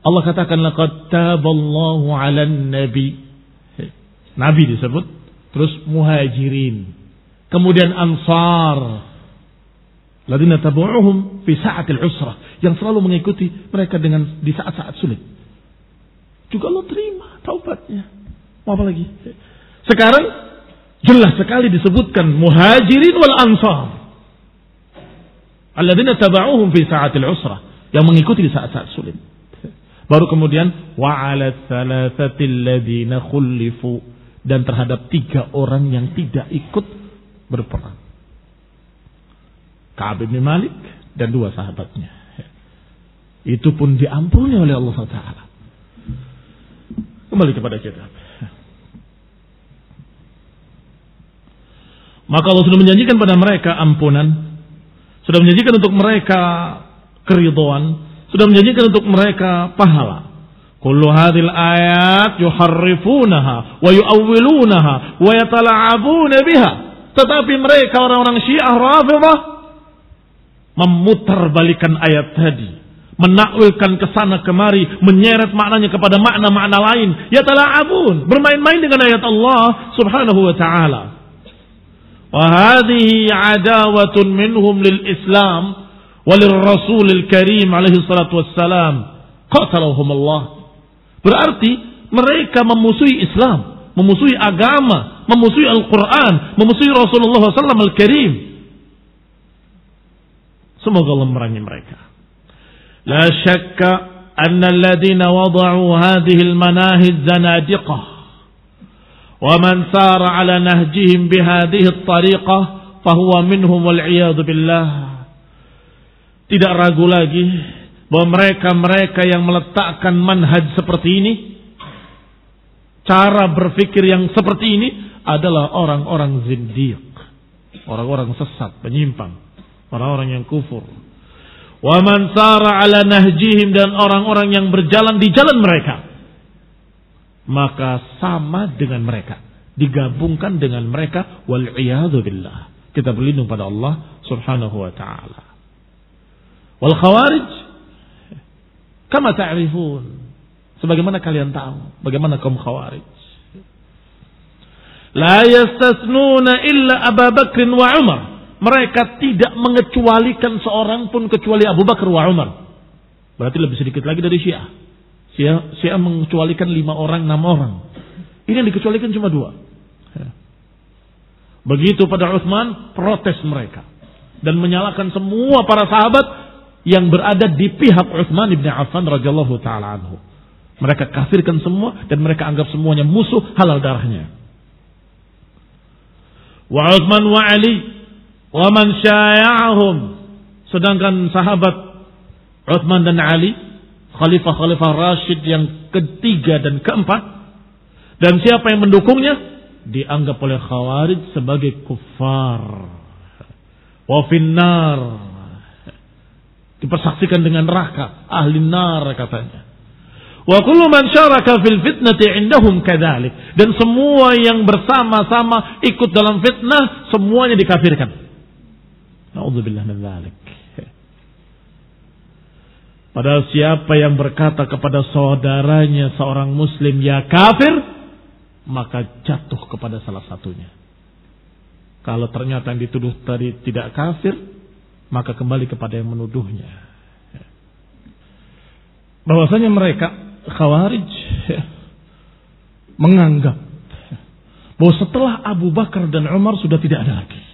A: Allah katakan laqad taballahu 'alan nabi. Nabi disebut, terus muhajirin, kemudian ansar, ladina tabu'uhum fi sa'atil usrah, yang selalu mengikuti mereka dengan di saat-saat sulit. Juga Allah terima taubatnya. Mau apa lagi? Sekarang jelas sekali disebutkan muhajirin wal ansar, alladzina tabauhum fi sa'atil usrah, yang mengikuti di saat-saat sulit. Baru kemudian wa 'ala thalathatil ladzina khulifu, dan terhadap tiga orang yang tidak ikut berperang. Ka'ab bin Malik dan dua sahabatnya. Itu pun diampuni oleh Allah subhanahu wa taala. Kembali kepada kita. Maka Allah sudah menjanjikan pada mereka ampunan, sudah menjanjikan untuk mereka keridhaan, sudah menjanjikan untuk mereka pahala. Kullu hadhil ayat yuharrifunaha wa yu'awwilunaha wa yatala'abuna biha. Tetapi mereka orang-orang Syiah Rafidhah memutarbalikkan ayat tadi, menakwilkan ke sana kemari, menyeret maknanya kepada makna-makna lain. Yatala'abun, bermain-main dengan ayat Allah Subhanahu wa taala. Wa hadhihi adawatun minhum lil Islam wa lir Rasulil Karim alaihi salatu wassalam. Qatalahum Allah. Berarti mereka memusuhi Islam, memusuhi agama, memusuhi Al-Quran, memusuhi Rasulullah shallallahu alaihi wasallam Al-Karim. Semoga Allah merangi mereka. La syakka anna alladhina wada'u hadhihi al-manahij zanadiqah, wa man sara ala nahjihim bihadhihi at-tariqah fahuwa minhum wal-'iyadhu billah. Tidak ragu lagi bahwa mereka-mereka yang meletakkan manhaj seperti ini, cara berpikir yang seperti ini adalah orang-orang zindiq, orang-orang sesat, penyimpang, orang-orang yang kufur. Wa man sara ala nahjihim, dan orang-orang yang berjalan di jalan mereka, maka sama dengan mereka, digabungkan dengan mereka, wal iyadzu billah. Kita berlindung pada Allah Subhanahu wa taala. Wal khawarij kama ta'rifun, sebagaimana kalian tahu bagaimana kaum khawarij. La yastasnuna illa Abu Bakr wa Umar. Mereka tidak mengecualikan seorang pun kecuali Abu Bakar wa Umar. Berarti lebih sedikit lagi dari Syiah. Syiah, Syiah mengecualikan lima orang, enam orang. Ini yang dikecualikan cuma dua. Begitu pada Utsman, protes mereka dan menyalahkan semua para sahabat yang berada di pihak Utsman bin Affan radhiyallahu taala anhu. Mereka kafirkan semua dan mereka anggap semuanya musuh, halal darahnya. Wa Utsman wa Ali wa man syaya'ahum, sedangkan sahabat Utsman dan Ali, khalifah-khalifah Rasyid yang ketiga dan keempat, dan siapa yang mendukungnya dianggap oleh Khawarij sebagai kufar. Wa finnar, dipersaksikan dengan neraka, ahli nar katanya. Wa kullu man syaraka fil fitnati indahum kadzalik, dan semua yang bersama-sama ikut dalam fitnah semuanya dikafirkan. Na'udzubillah min dzalik. Padahal siapa yang berkata kepada saudaranya seorang muslim ya kafir, maka jatuh kepada salah satunya. Kalau ternyata yang dituduh tadi tidak kafir, maka kembali kepada yang menuduhnya. Bahwasanya mereka Khawarij menganggap bahwa setelah Abu Bakar dan Umar sudah tidak ada lagi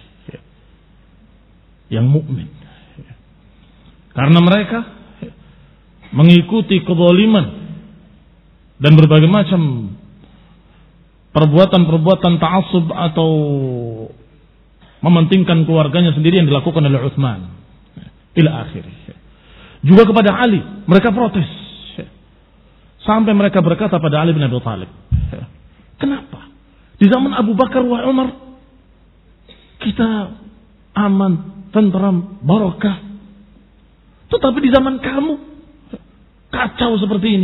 A: yang mukmin, karena mereka mengikuti kezaliman dan berbagai macam perbuatan-perbuatan ta'assub atau mementingkan keluarganya sendiri yang dilakukan oleh Utsman ila akhirih. Juga kepada Ali mereka protes, sampai mereka berkata pada Ali bin Abi Thalib, kenapa di zaman Abu Bakar wa Umar kita aman, tentram, barakah, tetapi di zaman kamu kacau seperti ini?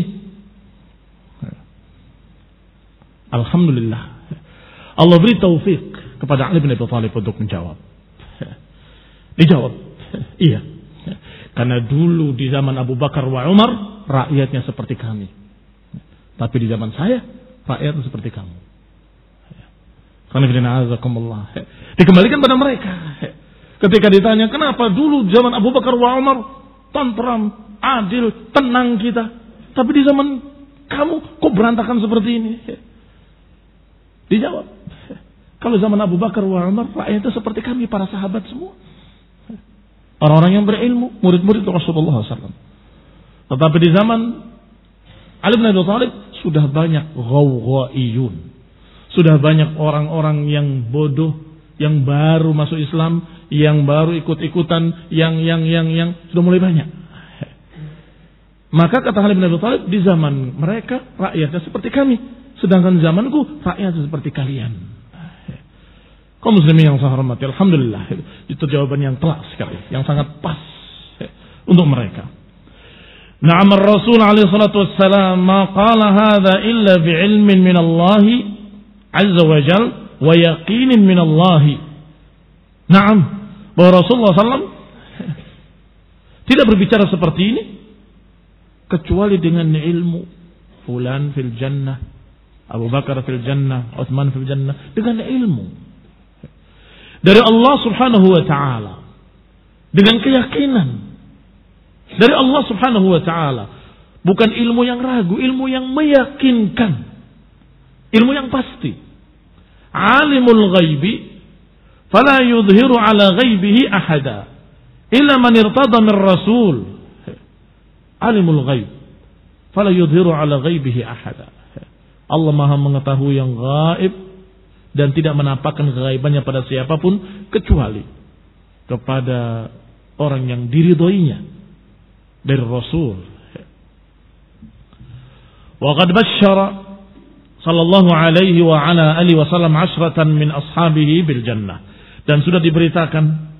A: Alhamdulillah, Allah beri taufik kepada Ali bin Abi Thalib untuk menjawab. Dijawab, iya. Karena dulu di zaman Abu Bakar wa Umar rakyatnya seperti kami. Tapi di zaman saya, rakyatnya seperti kamu. Dikembalikan pada mereka. Ketika ditanya, kenapa dulu zaman Abu Bakar wa Umar tentram, adil, tenang kita. Tapi di zaman kamu kok berantakan seperti ini? Dijawab, kalau zaman Abu Bakar wa Umar, rakyat itu seperti kami, para sahabat semua. Orang-orang yang berilmu, murid-murid Rasulullah shallallahu alaihi wasallam. Tetapi di zaman Ali bin Abi Thalib sudah banyak ghawghaiyun. Sudah banyak orang-orang yang bodoh, yang baru masuk Islam, yang baru ikut-ikutan, yang yang yang yang sudah mulai banyak. Maka kata Ali bin Abi Thalib, di zaman mereka rakyatnya seperti kami, sedangkan zamanku rakyatnya seperti kalian. Kaum muslimin yang saya hormati, alhamdulillah, itu jawaban yang telak sekali, yang sangat pas untuk mereka. Na'am ar-Rasul alaihi salatu wassalam ma qala hadha illa bi'ilmin min Allah azza wa jal wa yaqinin min Allah. Na'am, bahwa Rasulullah sallallahu alaihi wasallam tidak berbicara seperti ini kecuali dengan ilmu. Fulan fil jannah, Abu Bakar fil jannah, Utsman fil jannah, dengan ilmu dari Allah subhanahu wa ta'ala, dengan keyakinan dari Allah subhanahu wa ta'ala, bukan ilmu yang ragu, ilmu yang meyakinkan, ilmu yang pasti. Alimul ghaibi fala yudhiru ala ghaibihi ahada illa man irtada min rasul. Alimul ghaib fala yudhiru ala ghaibihi ahada. Allah Maha mengetahui yang gaib dan tidak menampakkan kegaibannya pada siapapun kecuali kepada orang yang diridhoinya dari Rasul. Wa qad basyara sallallahu alaihi wa ala alihi wasallam asyratan min ashabihi bil jannah, dan sudah diberitakan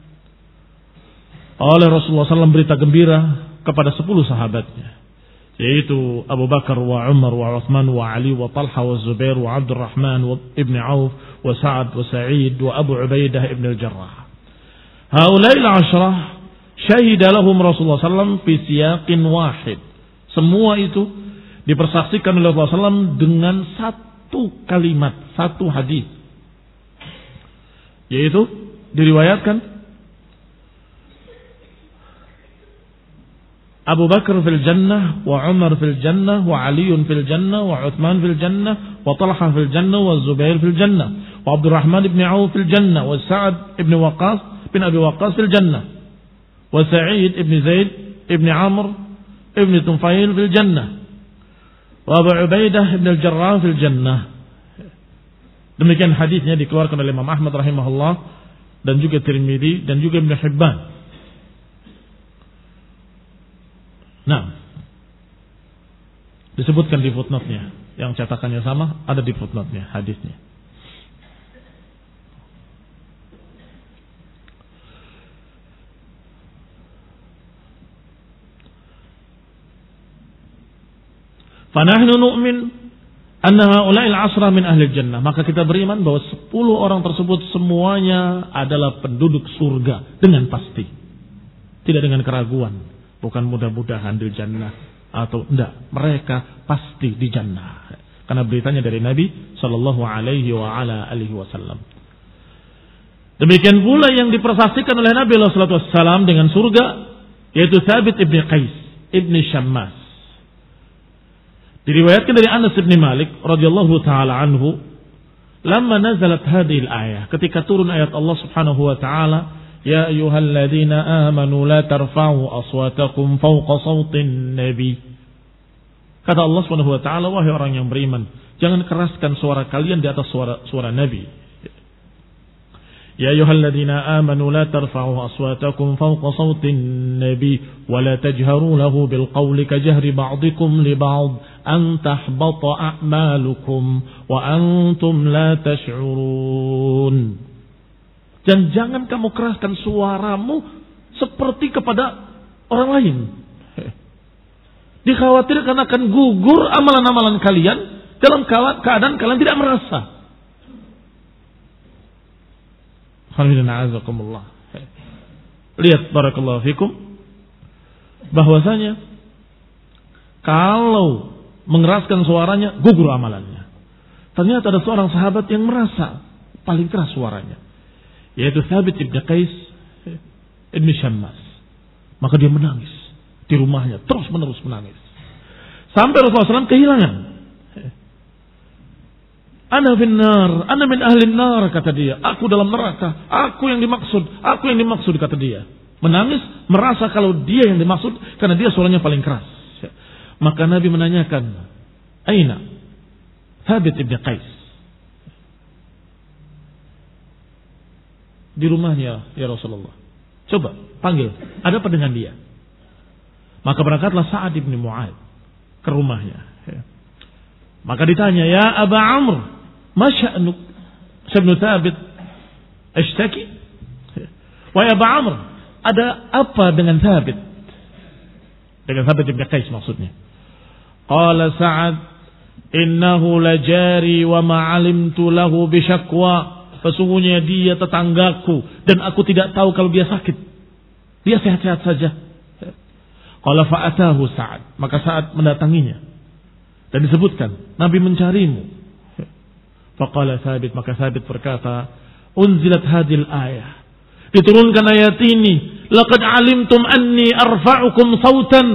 A: oleh Rasulullah sallallahu alaihi wasallam berita gembira kepada sepuluh sahabatnya, yaitu Abu Bakar wa Umar wa Uthman wa Ali wa Talha wa Zubair wa Abdurrahman wa Ibn Auf wa Sa'ad wa Sa'id wa Abu Ubaidah ibn al-Jarrah. Haulai al-ashrah syahida lahum Rasulullah sallallahu alaihi wasallam fi siyaqin wahid. Semua itu dipersaksikan oleh Rasulullah sallallahu alaihi wasallam dengan satu kalimat, satu hadis. Yaitu diriwayatkan Abu Bakar fil jannah, wa Umar fil jannah, wa Ali fil jannah, wa Uthman fil jannah, wa Talha fil jannah, wa Zubair fil jannah, wa Abdurrahman ibn Auf fil jannah, wa Sa'ad ibn Waqqas bin Abi Waqqas fil jannah, wa Sa'id ibn Zaid ibn Amr ibn Tufail fil jannah, wa Abu Ubaidah ibn al-Jarrah fil jannah. Demikian hadisnya dikeluarkan oleh Imam Ahmad rahimahullah, dan juga Tirmidzi, dan juga Ibn Hibban. Nah, disebutkan di footnote-nya, yang cetakannya sama ada di footnote-nya hadisnya. Fanahnu nu'min anna haula'il asra min ahli jannah. Maka kita beriman bahwa sepuluh orang tersebut semuanya adalah penduduk surga dengan pasti. Tidak dengan keraguan. Bukan mudah-mudahan di jannah atau enggak, mereka pasti di jannah. Karena beritanya dari Nabi sallallahu alaihi wa ala alihi wasallam. Demikian pula yang dipersaksikan oleh Nabi sallallahu alaihi wasallam dengan surga, yaitu Thabit ibn Qais ibn Syammas. Diriwayatkan dari Anas ibn Malik radhiyallahu taala anhu, lamma nazalat hadhihi al-ayah, ketika turun ayat Allah Subhanahu wa taala, ya ayyuhalladzina amanu la tarfa'u aswatakum fawqa sawtin nabi. Kata Allah Subhanahu wa taala, wahai orang yang beriman, jangan keraskan suara kalian di atas suara suara Nabi. Ya ayyuhalladzina amanu la tarfa'u aswatakum fawqa sawtin nabi wa la tajharu lahu bil qawli kajahri ba'dikum li ba'd an tahbata a'malukum wa antum la tash'urun. Dan jangan kamu keraskan suaramu seperti kepada orang lain. Dikhawatirkan akan gugur amalan-amalan kalian dalam keadaan kalian tidak merasa. Alhamdulillah. Lihat barakallahu fikum bahwasanya kalau mengeraskan suaranya gugur amalannya. Ternyata ada seorang sahabat yang merasa paling keras suaranya, yaitu Thabit ibn Qais ibn Syammas. Maka dia menangis di rumahnya, terus menerus menangis. Sampai Rasulullah shallallahu alaihi wasallam kehilangan. Ana finnar, ana min ahli nar, kata dia. Aku dalam neraka, aku yang dimaksud, aku yang dimaksud, kata dia. Menangis, merasa kalau dia yang dimaksud karena dia suaranya paling keras. Maka Nabi menanyakan, Aina Thabit ibn Qais? Di rumahnya, ya Rasulullah. Coba panggil, ada apa dengan dia? Maka berangkatlah Sa'ad ibn Mu'ad ke rumahnya. Maka ditanya, ya Aba Amr, ma sya'nuk? Ibn Thabit ashtaki? Wahai Aba Amr, ada apa dengan Thabit? Dengan Thabit ibn Qais maksudnya. Qala Sa'ad, innahu lajari wa ma'alimtu lahu bisyakwa. Sesungguhnya dia tetanggaku dan aku tidak tahu kalau dia sakit. Dia sehat-sehat saja. Qala fa'atahu Sa'ad. Maka Sa'ad mendatanginya. Dan disebutkan, Nabi mencarimu. Faqala Thabit, maka Thabit berkata, unzilat hadil ayah. Diturunkan ayat ini. Laqad alimtum anni arfa'ukum sautan.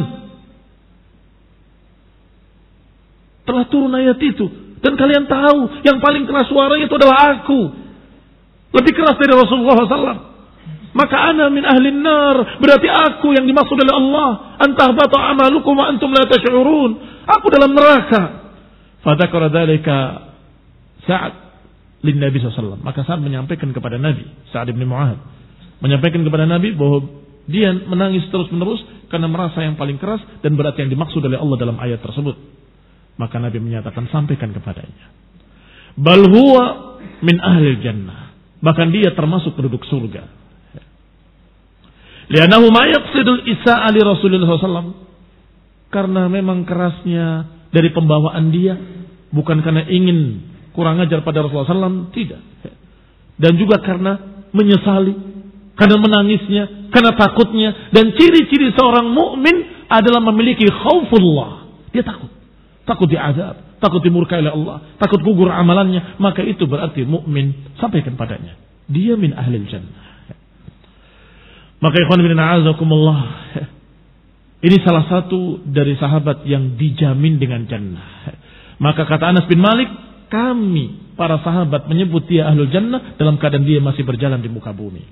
A: Telah turun ayat itu. Dan kalian tahu, yang paling keras suaranya itu adalah aku. Lebih keras dari Rasulullah shallallahu alaihi wasallam. Maka ana min ahlin nar. Berarti aku yang dimaksud oleh Allah. Antahbata amalukum wa antum la tash'urun. Aku dalam neraka. Fadzakara dzalika Sa'ad lin Nabi sallallahu alaihi wasallam. Maka Sa'ad menyampaikan kepada Nabi, Sa'ad bin Mu'adz, menyampaikan kepada Nabi bahwa dia menangis terus-menerus karena merasa yang paling keras dan berarti yang dimaksud oleh Allah dalam ayat tersebut. Maka Nabi menyatakan, sampaikan kepadanya. Bal huwa min ahli jannah. Bahkan dia termasuk penduduk surga. Li'annahu ma yaqsidul isa'a li Rasulullah sallallahu alaihi wasallam. Karena memang kerasnya dari pembawaan dia, bukan karena ingin kurang ajar pada Rasulullah sallallahu alaihi wasallam, tidak. Dan juga karena menyesali, karena menangisnya, karena takutnya. Dan ciri-ciri seorang mukmin adalah memiliki khaufullah. Dia takut. Takut diazab, takut dimurkai oleh Allah, takut gugur amalannya. Maka itu berarti mukmin. Sampaikan padanya, dia min ahlil jannah. Maka ikhwan bin a'azakumullah, ini salah satu dari sahabat yang dijamin dengan jannah. Maka kata Anas bin Malik, kami para sahabat menyebut dia ahlul jannah dalam keadaan dia masih berjalan di muka bumi.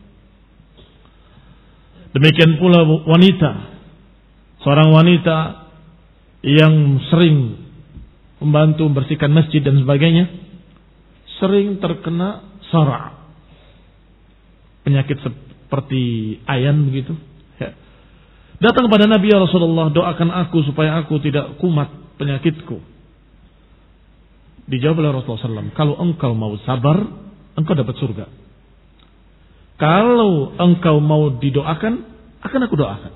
A: Demikian pula wanita, seorang wanita yang sering membantu membersihkan masjid dan sebagainya, sering terkena sara', penyakit seperti ayan begitu. Ya. Datang kepada Nabi, ya Rasulullah, doakan aku supaya aku tidak kumat penyakitku. Dijawab oleh Rasulullah sallallahu alaihi wasallam, kalau engkau mau sabar, engkau dapat surga. Kalau engkau mau didoakan, akan aku doakan.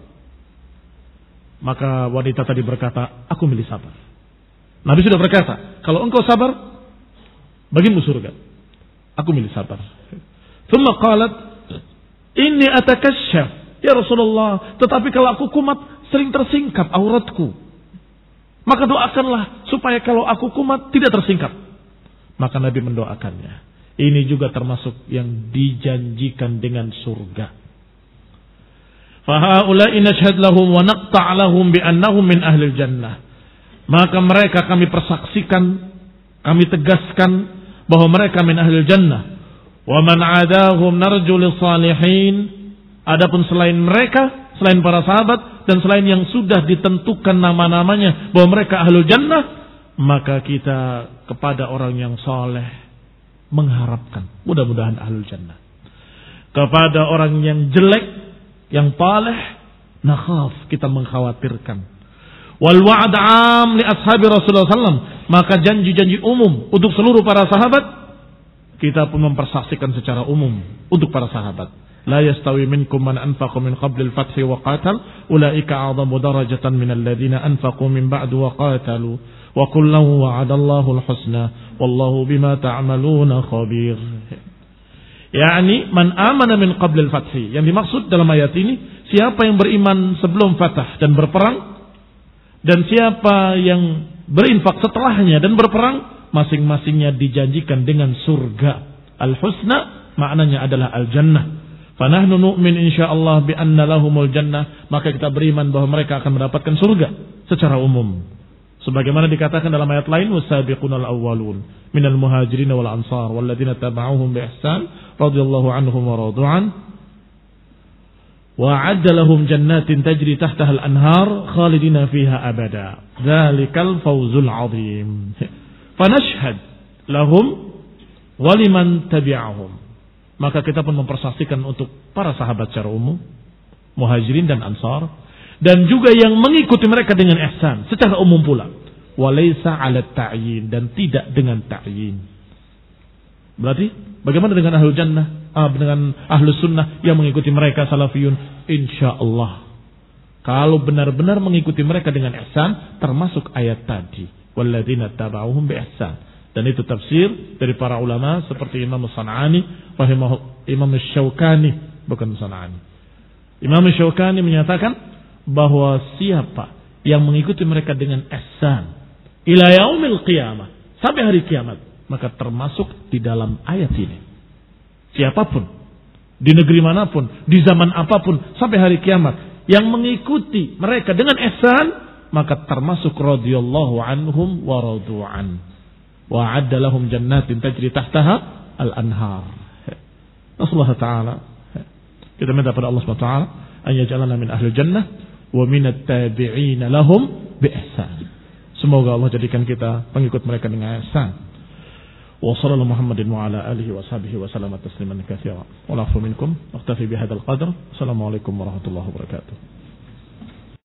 A: Maka wanita tadi berkata, aku milih sabar. Nabi sudah berkata, kalau engkau sabar, bagimu surga. Aku milih sabar. Thumma qalat, inni atakasyaf, ya Rasulullah, tetapi kalau aku kumat, sering tersingkap auratku. Maka doakanlah supaya kalau aku kumat tidak tersingkap. Maka Nabi mendoakannya. Ini juga termasuk yang dijanjikan dengan surga. Fahaula'i nashhad lahum wa naqta' lahum bi annahum min ahlil jannah. Maka mereka kami persaksikan, kami tegaskan bahwa mereka min ahlil jannah. Wa man 'adahum narju lis-salihin. Adapun selain mereka, selain para sahabat dan selain yang sudah ditentukan nama-namanya bahwa mereka ahlul jannah, maka kita kepada orang yang saleh mengharapkan mudah-mudahan ahlul jannah. Kepada orang yang jelek, yang taleh, nakhaf, kita mengkhawatirkan. Wal wa'd 'am li ashabi Rasulullah sallallahu alaihi wasallam, maka janji-janji umum untuk seluruh para sahabat kita pun mempersaksikan secara umum untuk para sahabat. La yastawi minkum man anfaqa min qabli al-fath wa qatal ulaika a'zamu darajatan min alladhina anfaqu min ba'du wa qatalu wa kullan wa'adallahu al-husna wallahu bima ta'maluna khabir. Yani man amana min qabli al-fath. Yang dimaksud dalam ayat ini, siapa yang beriman sebelum fatah dan berperang, Dan siapa yang berinfak setelahnya dan berperang, masing-masingnya dijanjikan dengan surga. Al-husna maknanya adalah al-jannah. Fanahnu nu'min insyaallah bi anna lahumul jannah, maka kita beriman bahwa mereka akan mendapatkan surga secara umum. Sebagaimana dikatakan dalam ayat lain, wasabiqunal awwalun minal muhajirin wal ansar walladzina tabauhum bi ihsan radhiyallahu anhum wa radu an wa a'adda lahum jannatin tajri tahtaha al-anhar khalidina fiha abada. Dzalikal fawzul 'adzim. Fanashhad lahum wa liman tabi'ahum. Maka kita pun mempersaksikan untuk para sahabat secara umum, muhajirin dan ansar, dan juga yang mengikuti mereka dengan ihsan secara umum pula. Walaysa 'ala ta'yin, dan tidak dengan ta'yin. Berarti bagaimana dengan ahlul jannah, ah, dengan ahlus sunnah yang mengikuti mereka salafiyun? Insyaallah, kalau benar-benar mengikuti mereka dengan ihsan, termasuk ayat tadi, walladzina tabauhum bi ihsan. Dan itu tafsir dari para ulama seperti Imam San'ani, rahimahu Imam Syaukani, bukan San'ani. Imam Syaukani menyatakan bahwa siapa yang mengikuti mereka dengan ihsan ila yaumil qiyamah, sampai hari kiamat, maka termasuk di dalam ayat ini. Siapapun, di negeri manapun, di zaman apapun, sampai hari kiamat, yang mengikuti mereka dengan ihsan, maka termasuk radhiyallahu anhum wa radu an. Wa a'adda lahum jannatin tajri tahtaha al-anhar. Nasallahu ta'ala, kita minta pada Allah Subhanahu wa ta'ala an yaj'alana min ahli jannah wa min at-tabi'in lahum bi ihsan. Semoga Allah jadikan kita pengikut mereka dengan ihsan. Wa sallallahu Muhammadin wa ala alihi wa sahbihi wa sallama tasliman katsira. Wa la'fu minkum. Aktafi bihadzal qadr. Assalamualaikum warahmatullahi wabarakatuh.